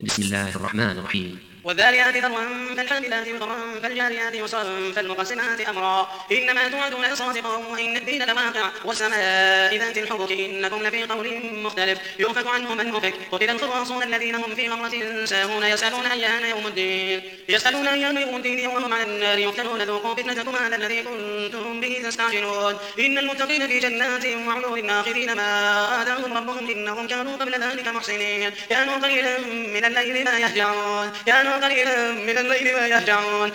بسم الله الرحمن الرحيم. والذاريات ذروا فالحاملات وقرا فالجاريات يسرا فالمقسمات أمرا إنما توعدون لصادق وإن الدين لواقع والسماء ذات الحبك إنكم لفي قول مختلف يؤفك عنه من أفك قتل الخراصون الذين هم في غمرة ساهون يسألون أيان يوم الدين وهم على النار يفتنون ذوقوا فتنتكم هذا الذي كنتم به تستعجلون إن المتقين في جنات وعيون آخذين ما آتاهم ربهم إنهم كانوا قبل ذلك محسنين كانوا قليلا من الليل ما يهجعون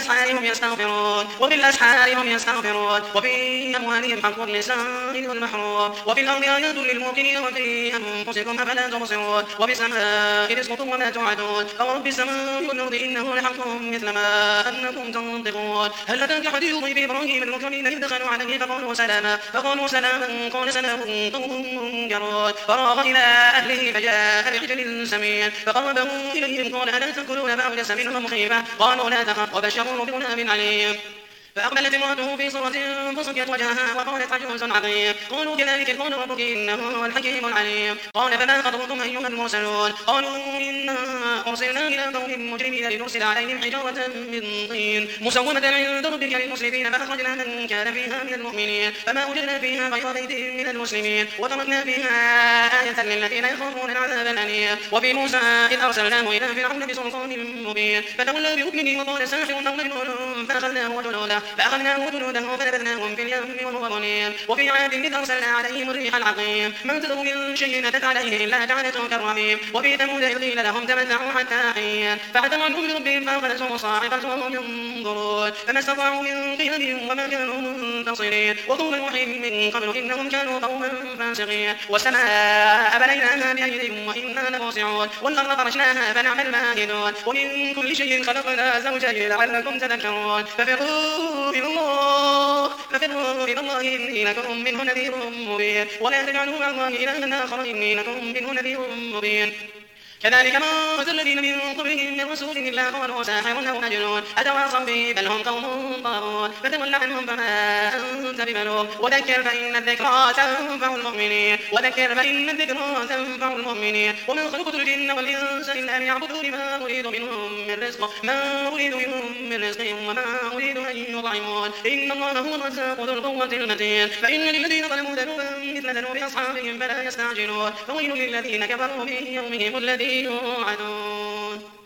وبالأسحار هم يستغفرون وفي أموالهم حق للسائل والمحروم وفي الأرض آيات للموقنين وفي أنفسكم أفلا تبصرون وفي السماء رزقكم وما توعدون فرب السماء والأرض إنه لحق مثل ما أنكم تنطقون هل أتاك حديث ضيف إبراهيم المكرمين إذ دخلوا عليه فقالوا سلاما قال سلام قوم منكرون فراغ إلى أهله فجاء بعجل سمين فقربه إليهم قال ألا تأكلون فأوجس منهم خيفة قالوا لا تخف وبشروه بغلام عليم فأقبلت امرأته في صورة فصكت وجهها وقالت عجوز عقيم قالوا كذلك قال ربك إنه هو الحكيم العليم قال فما خطبكم أيها المرسلون قالوا إنا أرسلنا إلى قوم مجرمين لنرسل عليهم حجارة من طين مسومة عند ربك للمسرفين فأخرجنا من كان فيها من المؤمنين فما وجدنا فيها غير بيت من المسلمين وتركنا فيها آية للذين يخافون العذاب الأليم وفي موسى إذ أرسلناه إلى فرعون بسلطان مبين فتولى بحكمه وقال ساحر أو مجنون فأخذناه وجنوده فنبذناهم في اليم وهو ظليم وفي عاد إذ أرسلنا عليهم الريح العقيم ما تذر من شيء أتت عليه إلا جعلته كالرميم وفي ثمود إذ قيل لهم تمتعوا حتى حين فعتوا عنهم بربهم فأخذتهم الصاعقة وهم ينظرون فما استطاعوا من قيام وما كانوا منتصرين وقوم نوح من قبل إنهم كانوا قوما فاسقين والسماء بنيناها بأيد وإنا لموسعون والأرض فرشناها فنعم الماهدون ومن كل شيء خلقنا زوجين لعلكم تذكرون ففروا إلى الله إني لكم منه نذير مبين ولا تجعلوا مع الله إلها آخر إني لكم منه نذير مبين كذلك ما أتى الذين من قبلهم من رسول إلا قالوا ساحر أو مجنون أتواصوا به بل هم قوم طاغون فتول عنهم فما أنت بملوم وذكر فإن الذكرى تنفع المؤمنين وما خلقت الجن والإنس إلا ليعبدون ما أريد منهم من رزق وما أريد أن يطعمون إن الله هو الرزاق ذو القوة المتين فإن للذين ظلموا ذنوبا مثل ذنوب أصحابهم فلا يستعجلون فويل للذين كفروا من يومهم الذي يوعدون